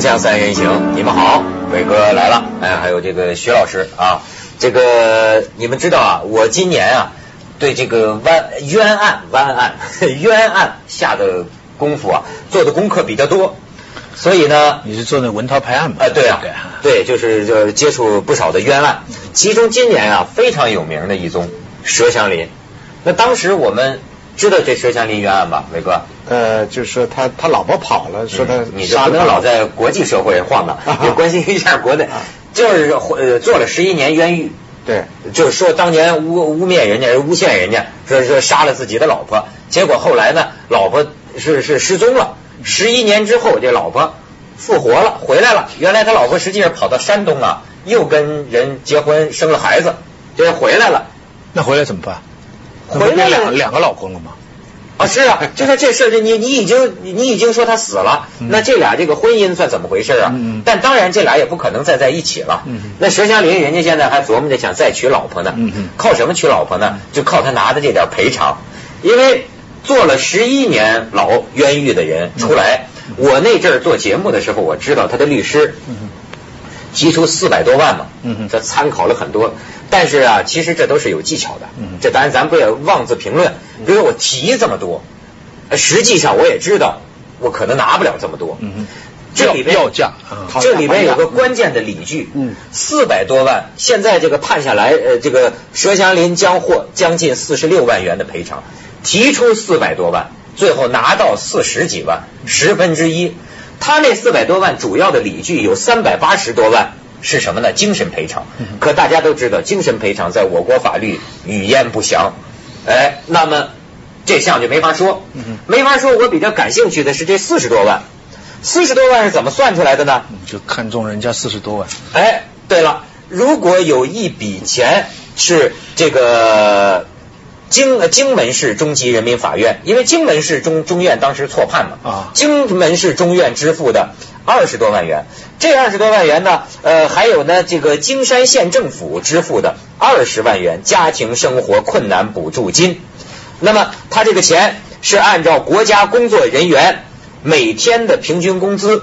江三人行，你们好，伟哥来了，还有这个徐老师啊，这个你们知道啊，我今年啊对这个冤案下的功夫啊，做的功课比较多，所以呢， 你是做那文韬拍案吗？ 对啊，对，就是接触不少的冤案，其中今年啊非常有名的一宗佘祥林。那当时我们知道这佘祥林冤案吧，伟哥？ 就是说他老婆跑了，说他你就不能老在国际社会晃荡，也关心一下国内，就是做了11年冤狱。 对， 就是说当年污蔑人家，诬陷人家，说杀了自己的老婆，结果后来呢，老婆是失踪了。11年之后，这老婆复活了，回来了。原来他老婆实际上跑到山东啊，又跟人结婚，生了孩子，这回来了。 那回来怎么办？ 回来两个老公了吗？ 啊，是啊，就是这事，你已经说他死了，那这俩这个婚姻算怎么回事啊？但当然这俩也不可能再在一起了。那佘祥林人家现在还琢磨着想再娶老婆呢。靠什么娶老婆呢？就靠他拿的这点赔偿，因为做了11年牢冤狱的人出来，我那阵儿做节目的时候，我知道他的律师提出400多万嘛，这参考了很多，但是啊，其实这都是有技巧的，这当然咱不也妄自评论。比如我提这么多，实际上我也知道我可能拿不了这么多。这里边要价， 这里边有个关键的理据，400多万，现在这个判下来，这个佘祥林将获将近46万元的赔偿，提出400多万，最后拿到40几万，1/10。他那400多万主要的理据有380多万是什么呢？精神赔偿。可大家都知道，精神赔偿在我国法律语焉不详，那么这项就没法说，没法说。我比较感兴趣的是这40多万，40多万是怎么算出来的呢？ 就看中人家40多万。 对了，如果有一笔钱是这个荆门市中级人民法院，因为荆门市中院当时错判嘛，荆门市中院支付的20多万元，这20多万元呢，还有呢这个京山县政府支付的20万元家庭生活困难补助金。那么他这个钱是按照国家工作人员每天的平均工资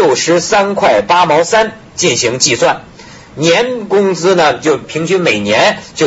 63块8毛3进行计算，年工资呢就平均每年就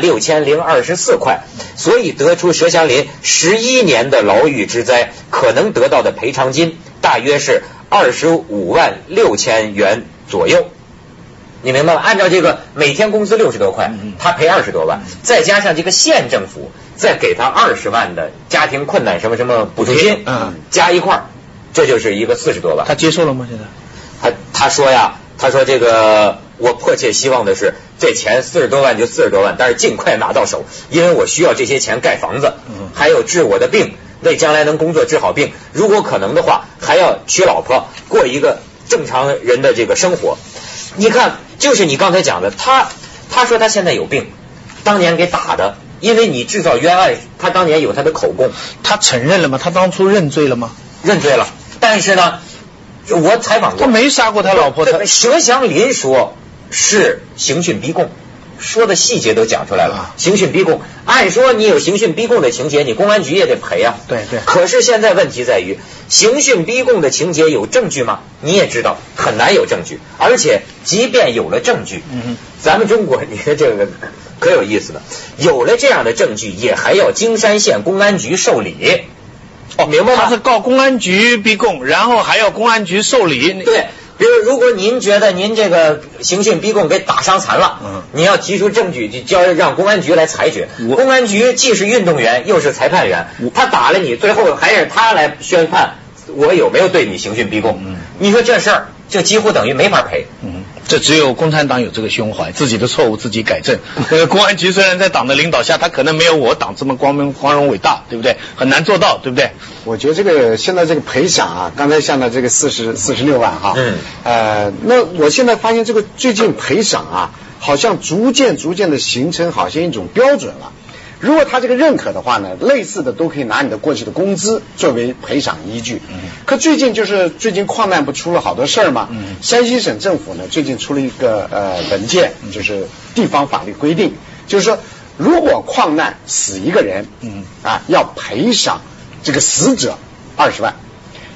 16024块，所以得出佘祥林11年的牢狱之灾可能得到的赔偿金大约是25万6千元左右。你明白吗？按照这个每天工资60多块，他赔20多万，再加上这个县政府再给他20万的家庭困难什么什么补助金，加一块，这就是一个40多万。 他接受了吗？现在他说呀，他说这个我迫切希望的是这钱40多万就40多万，但是尽快拿到手，因为我需要这些钱盖房子，还有治我的病，为将来能工作治好病，如果可能的话还要娶老婆，过一个正常人的这个生活。你看，就是你刚才讲的，他说他现在有病，当年给打的，因为你制造冤案，他当年有他的口供。 他承认了吗？他当初认罪了吗？ 认罪了，但是呢，我采访过， 他没杀过他老婆。 佘祥林说是刑讯逼供，说的细节都讲出来了。刑讯逼供，按说你有刑讯逼供的情节，你公安局也得赔啊。 对。 可是现在问题在于，刑讯逼供的情节有证据吗？你也知道很难有证据，而且即便有了证据，咱们中国你看这个可有意思了，有了这样的证据，也还要京山县公安局受理。明白吗？ 他是告公安局逼供，然后还要公安局受理。 对，比如如果您觉得您这个刑讯逼供给打伤残了，你要提出证据，就让公安局来裁决。公安局既是运动员又是裁判员，他打了你，最后还是他来宣判我有没有对你刑讯逼供。你说这事儿就几乎等于没法赔。 这只有共产党有这个胸怀，自己的错误自己改正。公安局虽然在党的领导下，他可能没有我党这么光荣伟大，对不对？很难做到，对不对？ 我觉得这个现在这个赔偿啊，刚才像的这个46万哈，那我现在发现这个最近赔偿啊，好像逐渐的形成好像一种标准了。如果他这个认可的话呢，类似的都可以拿你的过去的工资作为赔偿依据。可最近矿难不出了好多事儿吗？山西省政府呢最近出了一个文件，就是地方法律规定，就是说如果矿难死一个人，要赔偿这个死者20万。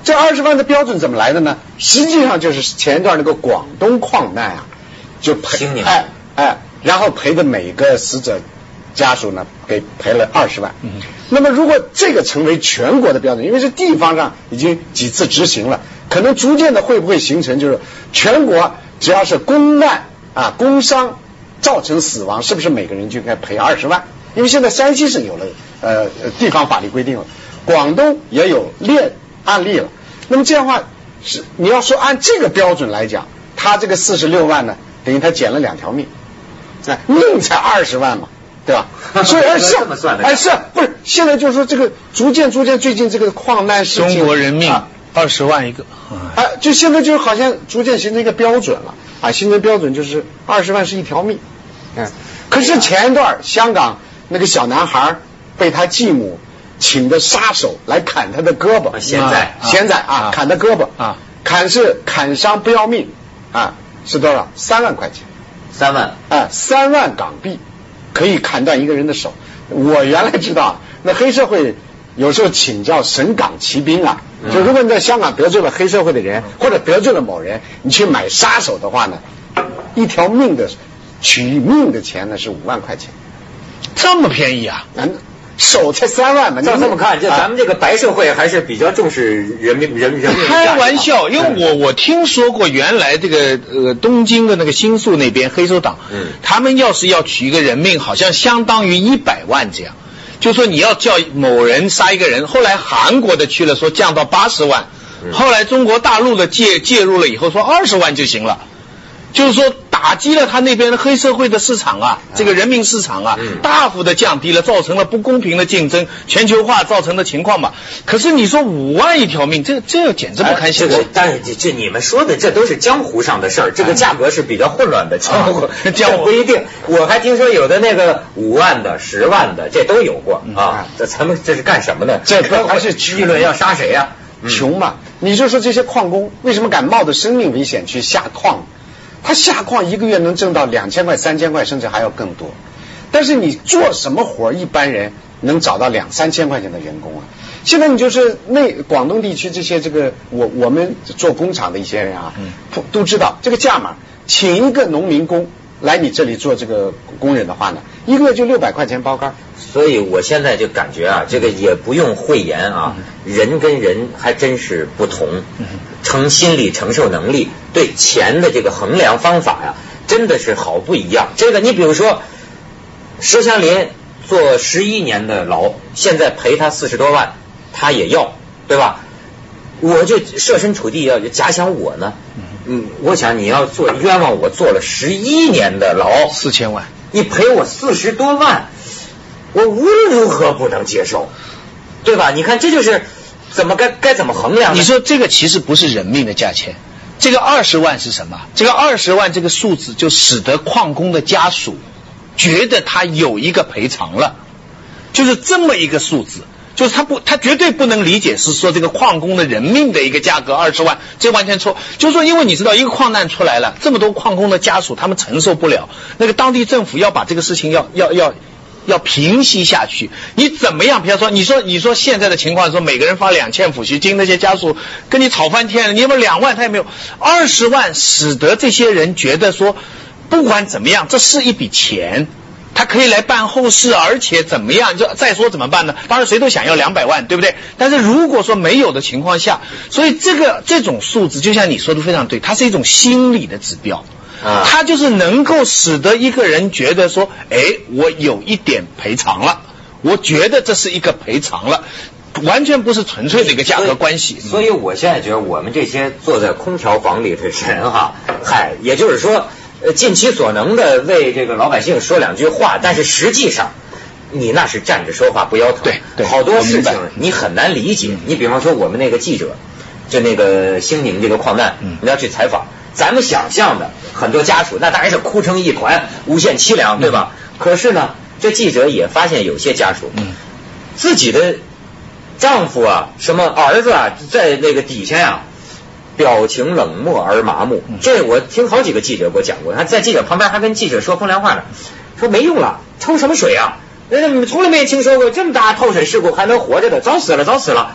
这20万的标准怎么来的呢？实际上就是前一段那个广东矿难啊，就赔然后赔的每个死者家属呢给赔了20万。那么如果这个成为全国的标准，因为是地方上已经几次执行了，可能逐渐的会不会形成就是全国只要是公难啊工伤造成死亡，是不是每个人就应该赔20万？因为现在山西省有了地方法律规定了，广东也有案例了。那么这样的话是你要说按这个标准来讲，他这个46万呢，等于他捡了2条命，命才20万嘛，对吧？所以这么算的， 是不是？现在就是说这个逐渐最近这个矿难事件， 中国人命20万一个， 就现在就好像逐渐形成一个标准了啊，形成标准就是20万是1条命。可是前一段香港那个小男孩被他继母请的杀手来砍他的胳膊， 现在砍他胳膊砍伤不要命是多少？3万块钱 ，3万 3万港币可以砍断一个人的手。我原来知道那黑社会有时候请教省港骑兵就如果你在香港得罪了黑社会的人或者得罪了某人，你去买杀手的话呢，1条命的取命的钱呢是5万块钱， 这么便宜啊？ 手才3万嘛。 照这么看，就咱们这个白社会还是比较重视人民。 开玩笑，因为我听说过，原来这个东京的那个新宿那边黑手党，他们要是要取一个人命，好像相当于100万这样。就说你要叫某人杀一个人，后来韩国的去了说降到80万，后来中国大陆的介入了以后说20万就行了。就是说打击了他那边的黑社会的市场这个人民市场大幅的降低了，造成了不公平的竞争，全球化造成的情况嘛。可是你说5万1条命，这简直不堪想象。 但是这你们说的这都是江湖上的事儿，这个价格是比较混乱的，江湖不一定。我还听说有的那个5万的、10万的，这都有过咱们这是干什么呢？ 这还是议论要杀谁呀？ 穷嘛。你就说这些矿工为什么敢冒着生命危险去下矿？他下矿1个月能挣到2000块、3000块，甚至还要更多。但是你做什么活一般人能找到2、3千块钱的员工现在你就是广东地区这些我们做工厂的一些人都知道这个价码，请一个农民工来你这里做这个工人的话呢，1个月就600块钱包干。 所以我现在就感觉这个也不用讳言人跟人还真是不同，心理承受能力对钱的这个衡量方法真的是好不一样。这个你比如说佘祥林坐11年的牢，现在赔他40多万，他也要，对吧？我就设身处地要假想我呢，我想你要冤枉我坐了11年的牢 ，4000万， 你赔我40多万，我无论如何不能接受，对吧？你看这就是该怎么衡量？ 你说这个其实不是人命的价钱，这个20万是什么？这个20万这个数字就使得矿工的家属觉得他有一个赔偿了，就是这么一个数字。就是他绝对不能理解是说这个矿工的人命的一个价格20万，这完全错。就是说，因为你知道一个矿难出来了，这么多矿工的家属他们承受不了，那个当地政府要把这个事情要平息下去。你怎么样？比方说，你说现在的情况说每个人发2000抚恤金，那些家属跟你吵翻天了，你有没有2万他也没有，20万使得这些人觉得说，不管怎么样，这是一笔钱。他可以来办后事，而且怎么样？就再说怎么办呢？当然谁都想要200万，对不对？但是如果说没有的情况下，所以这种数字就像你说的非常对，它是一种心理的指标它就是能够使得一个人觉得说，我有一点赔偿了，我觉得这是一个赔偿了，完全不是纯粹的一个价格关系。 所以我现在觉得我们这些坐在空调房里的人也就是说尽其所能的为这个老百姓说2句话，但是实际上你那是站着说话不腰疼。 对， 好多事情你很难理解。你比方说我们那个记者，就那个兴宁这个矿难，你要去采访，咱们想象的很多家属那当然是哭成一团，无限凄凉，对吧？可是呢，这记者也发现有些家属，自己的丈夫什么儿子在那个底下表情冷漠而麻木。这我听好几个记者给我讲过，他在记者旁边还跟记者说风凉话呢，说没用了，抽什么水从来没听说过这么大透水事故还能活着的，早死了。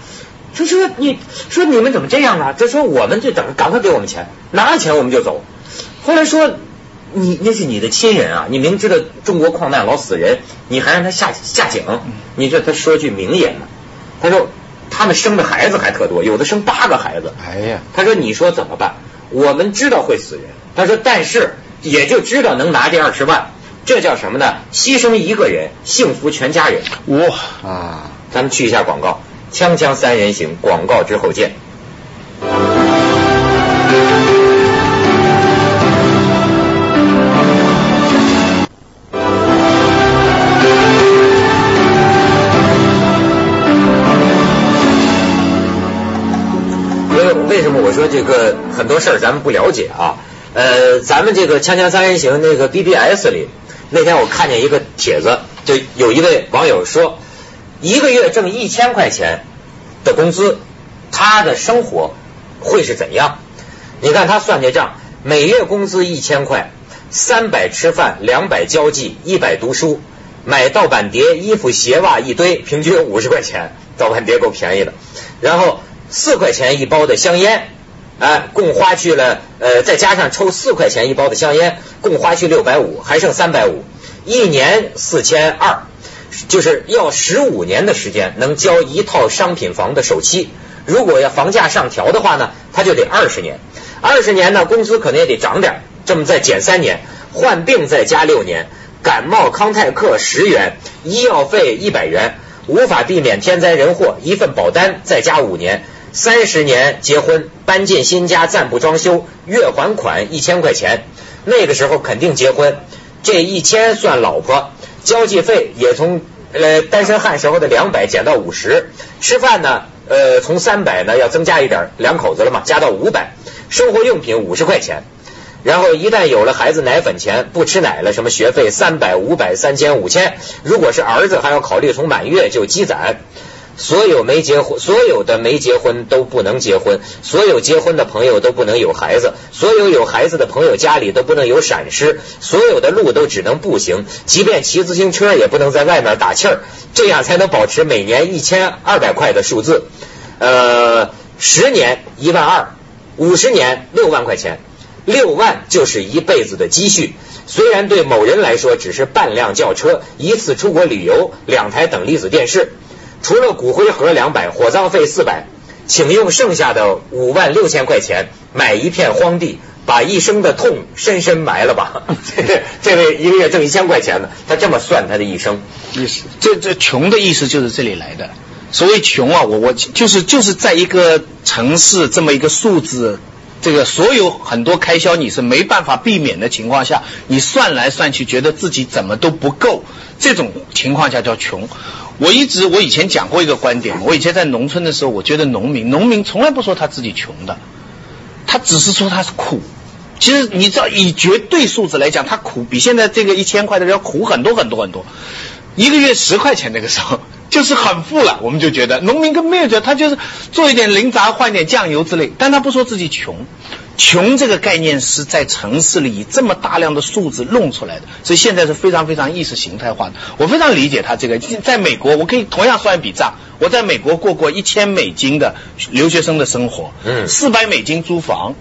说你们怎么这样啊？这说我们就等赶快给我们钱，拿了钱我们就走。后来说你那是你的亲人啊，你明知道中国矿难老死人，你还让他下井，你这他说句名言呢，他说他们生的孩子还特多，有的生8个孩子。 哎呀， 他说你说怎么办？我们知道会死人，他说但是也就知道能拿这20万，这叫什么呢？牺牲一个人，幸福全家人。 哇啊！咱们去一下广告，锵锵三人行，广告之后见。为什么我说这个很多事儿咱们不了解啊？咱们这个锵锵三人行那个 BBS 里，那天我看见一个帖子，就有一位网友说，1个月挣1000块钱的工资，他的生活会是怎样？你看他算这账，每月工资1000块，300吃饭，200交际，100读书，买盗版碟、衣服、鞋袜一堆，平均50块钱，盗版碟够便宜的。然后4块钱一包的香烟，共花去了再加上抽4块钱一包的香烟，共花去650，还剩350，一年4200，就是要15年的时间能交一套商品房的首期。如果要房价上调的话呢，他就得20年，20年呢工资可能也得涨点，这么再减3年，患病再加6年，感冒康泰克10元，医药费100元，无法避免天灾人祸，一份保单再加5年，30年结婚，搬进新家暂不装修，月还款1000块钱，那个时候肯定结婚，这1000算老婆，交际费也从单身汉时候的200减到50，吃饭呢从300呢要增加一点，2口子了嘛，加到500，生活用品50块钱。然后一旦有了孩子奶粉钱，不吃奶了，什么学费300、500、3000、5000，如果是儿子还要考虑从满月就积攒。所有的没结婚都不能结婚，所有结婚的朋友都不能有孩子，所有有孩子的朋友家里都不能有闪失，所有的路都只能步行，即便骑自行车也不能在外面打气儿，这样才能保持每年1200块的数字。10年12000，50年6万块钱，6万就是一辈子的积蓄。虽然对某人来说只是半辆轿车，一次出国旅游，2台等离子电视，除了骨灰盒200，火葬费400，请用剩下的56000块钱买一片荒地，把一生的痛深深埋了吧。这位1个月挣1000块钱呢，他这么算他的一生。 意思，这穷的意思就是这里来的。所谓穷啊，我就是在一个城市这么一个数字，这个所有很多开销你是没办法避免的情况下，你算来算去觉得自己怎么都不够，这种情况下叫穷。我以前讲过一个观点，我以前在农村的时候，我觉得农民从来不说他自己穷的，他只是说他是苦。其实你知道，以绝对数字来讲，他苦比现在这个1000块的人要苦很多很多很多。1个月10块钱那个时候就是很富了，我们就觉得农民根本没有觉得，他就是做一点零杂换点酱油之类，但他不说自己穷。穷这个概念是在城市里以这么大量的数字弄出来的，所以现在是非常非常意识形态化的。我非常理解他这个。在美国我可以同样算一笔账，我在美国过过$1000的留学生的生活，$400租房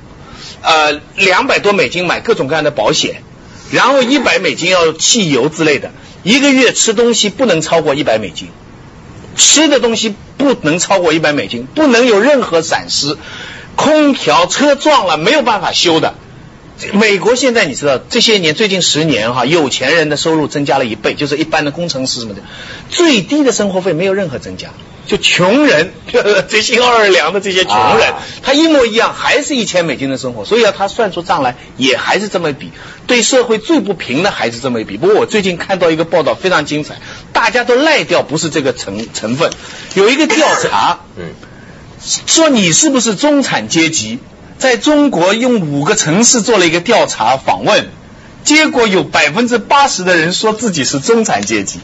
，$200多买各种各样的保险，然后$100要汽油之类的，一个月吃东西不能超过$100，吃的东西不能超过$100，不能有任何闪失。空调车撞了没有办法修的。美国现在你知道这些年最近10年有钱人的收入增加了1倍，就是一般的工程师什么的，最低的生活费没有任何增加，就穷人这些2两的这些穷人，他一模一样还是$1000的生活，所以他算出账来也还是这么比，对社会最不平的还是这么一比。不过我最近看到一个报道非常精彩，大家都赖掉不是这个成分，有一个调查说你是不是中产阶级，在中国用5个城市做了一个调查访问，结果有80%的人说自己是中产阶级。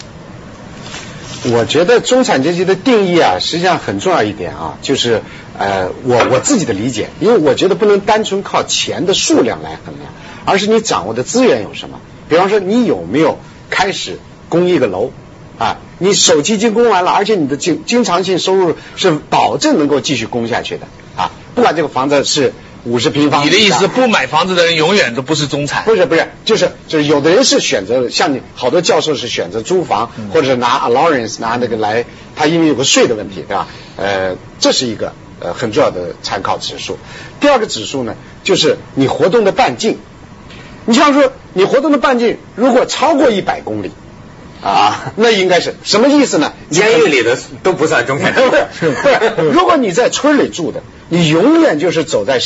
我觉得中产阶级的定义啊，实际上很重要一点啊，就是我自己的理解，因为我觉得不能单纯靠钱的数量来衡量，而是你掌握的资源有什么。比方说你有没有开始供一个楼， 啊，你首期已经供完了，而且你的经常性收入是保证能够继续供下去的啊，不管这个房子是50平方。 你的意思，不买房子的人永远都不是中产？ 不是，就是有的人是选择，像你好多教授是选择租房，或者是拿 allowance 拿那个来，他因为有个税的问题，对吧？这是一个很重要的参考指数。第二个指数呢，就是你活动的半径。你像说你活动的半径如果超过100公里啊，那应该是什么意思呢？ 监狱里的都不算中产阶级。 不是，如果你在村里住的，你永远就是走在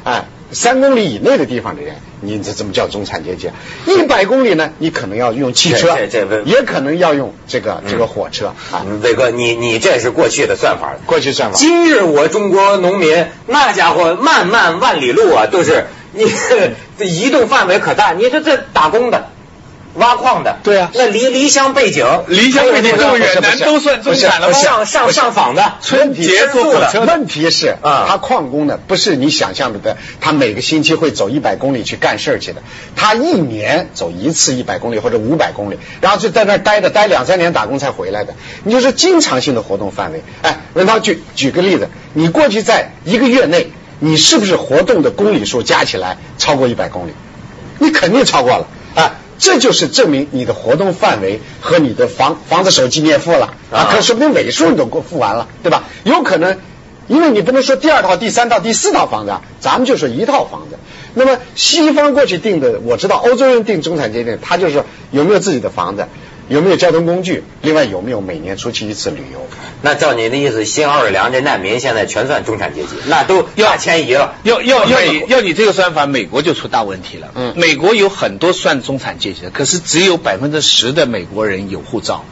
3公里以内的地方的人，你这怎么叫中产阶级？100公里呢，你可能要用汽车，也可能要用这个火车啊。 伟哥，你这是过去的算法， 过去算法。 今日我中国农民，那家伙漫漫万里路啊，都是你移动范围可大。你说这打工的、挖矿的， 对啊， 那离乡背井这么远南都算中产了吗？ 上访的， 春节坐火车。问题是他矿工呢，不是你想象的，他每个星期会走100公里去干事去的，他1年走一次100公里或者500公里，然后就在那儿待2-3年打工才回来的。你就是经常性的活动范围。文涛举个例子，你过去在1个月内，你是不是活动的公里数加起来超过100公里？你肯定超过了啊。这就是证明你的活动范围和你的房子首期你也付了啊，可说不定尾数你都付完了，对吧？有可能，因为你不能说第2套、第3套、第4套房子啊，咱们就说1套房子。那么西方过去定的，我知道欧洲人定中产阶级，他就是有没有自己的房子，有没有交通工具，另外有没有每年出去一次旅游。 那照你的意思，新奥尔良这难民现在全算中产阶级，那都大迁移了。 要你这个算法，美国就出大问题了。美国有很多算中产阶级的，可是只有10%的美国人有护照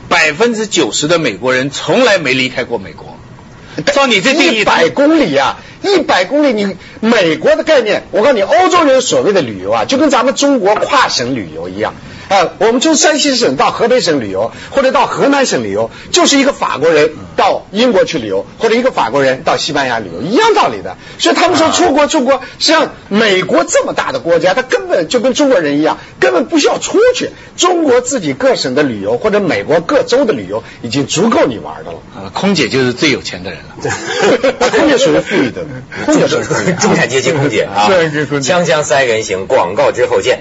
，90%的美国人从来没离开过美国。照你这定义 ，100公里啊，100公里，你美国的概念，我告诉你，欧洲人所谓的旅游啊，就跟咱们中国跨省旅游一样。我们从山西省到河北省旅游，或者到河南省旅游，就是一个法国人到英国去旅游，或者一个法国人到西班牙旅游，一样道理的。所以他们说出国，实际上美国这么大的国家，他根本就跟中国人一样，根本不需要出去。中国自己各省的旅游，或者美国各州的旅游，已经足够你玩的了。 空姐就是最有钱的人了。空姐属于富裕的，空姐属于中产阶级空姐啊。锵锵三人行，广告之后见。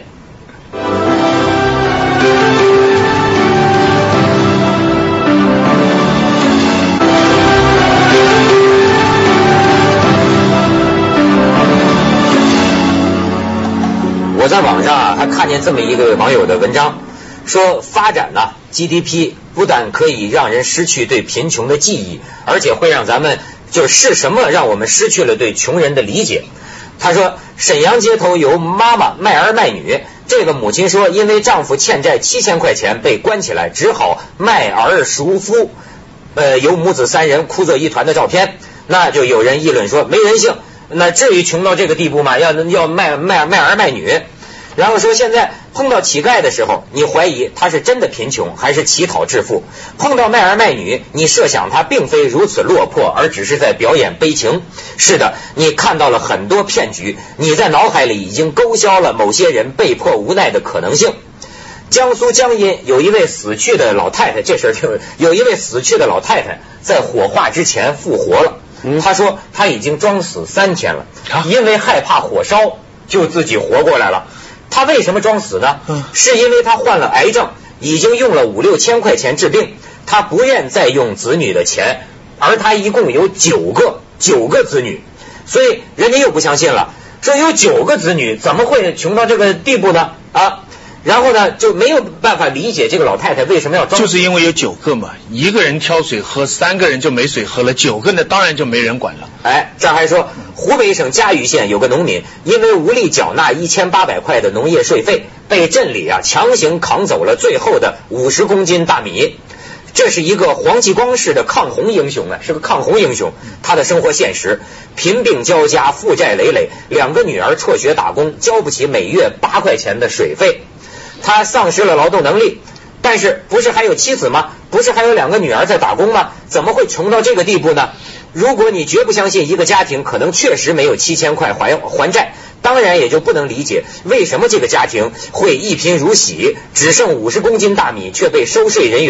我在网上还看见这么一个网友的文章，说发展GDP 不但可以让人失去对贫穷的记忆，而且会让咱们是什么让我们失去了对穷人的理解。他说沈阳街头有妈妈卖儿卖女，这个母亲说因为丈夫欠债7000块钱被关起来，只好卖儿赎夫，有母子3人哭作一团的照片。那就有人议论说没人性，那至于穷到这个地步吗？要卖儿卖女。然后说现在碰到乞丐的时候，你怀疑他是真的贫穷还是乞讨致富；碰到卖儿卖女，你设想他并非如此落魄，而只是在表演悲情。是的，你看到了很多骗局，你在脑海里已经勾销了某些人被迫无奈的可能性。江苏江阴有一位死去的老太太，这事儿有一位死去的老太太在火化之前复活了。她说她已经装死3天了，因为害怕火烧，就自己活过来了。他为什么装死呢？是因为他患了癌症，已经用了5-6千块钱治病，他不愿再用子女的钱，而他一共有9个子女，所以人家又不相信了，说有9个子女怎么会穷到这个地步呢？然后呢就没有办法理解这个老太太为什么要装， 就是因为有9个嘛，1个人挑水喝，3个人就没水喝了，9个呢当然就没人管了。 这还说湖北省嘉峪县有个农民因为无力缴纳1800块的农业税费，被镇里强行扛走了最后的50公斤大米。这是一个黄继光式的抗洪英雄是个抗洪英雄。他的生活现实，贫病交加，负债累累，2个女儿辍学打工，交不起每月8块钱的水费。他丧失了劳动能力，但是不是还有妻子吗？不是还有2个女儿在打工吗？怎么会穷到这个地步呢？如果你绝不相信一个家庭可能确实没有7000块还债，当然也就不能理解为什么这个家庭会一贫如洗，只剩50公斤大米却被收税人员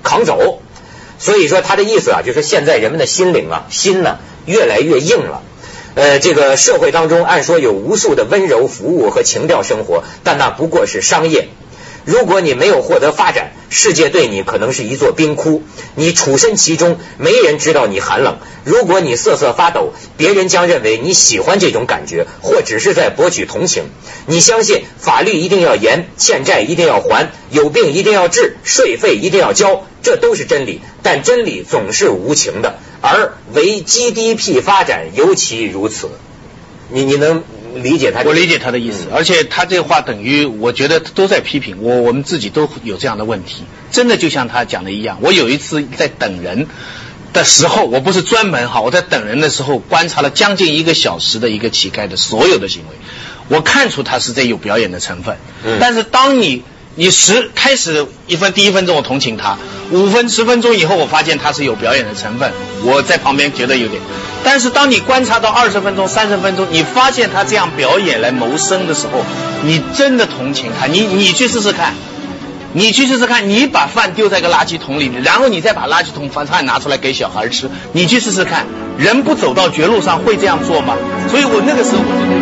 扛走。所以说他的意思啊，就是现在人们的心灵啊，心呢越来越硬了。这个社会当中按说有无数的温柔服务和情调生活，但那不过是商业。如果你没有获得发展，世界对你可能是一座冰窟，你处身其中，没人知道你寒冷。如果你瑟瑟发抖，别人将认为你喜欢这种感觉，或只是在博取同情。你相信法律一定要严，欠债一定要还，有病一定要治，税费一定要交，这都是真理。但真理总是无情的，而唯 GDP 发展尤其如此。你能理解他？ 我理解他的意思，而且他这话等于我觉得都在批评我们自己都有这样的问题，真的就像他讲的一样。我有一次在等人的时候，我不是专门我在等人的时候观察了将近1个小时的一个乞丐的所有的行为，我看出他是在有表演的成分。但是当你开始第一分钟我同情他，5分10分钟以后我发现他是有表演的成分，我在旁边觉得有点。但是当你观察到20分钟30分钟，你发现他这样表演来谋生的时候，你真的同情他。你去试试看，你把饭丢在个垃圾桶里面，然后你再把垃圾桶饭拿出来给小孩吃，你去试试看，人不走到绝路上会这样做吗？所以我那个时候我就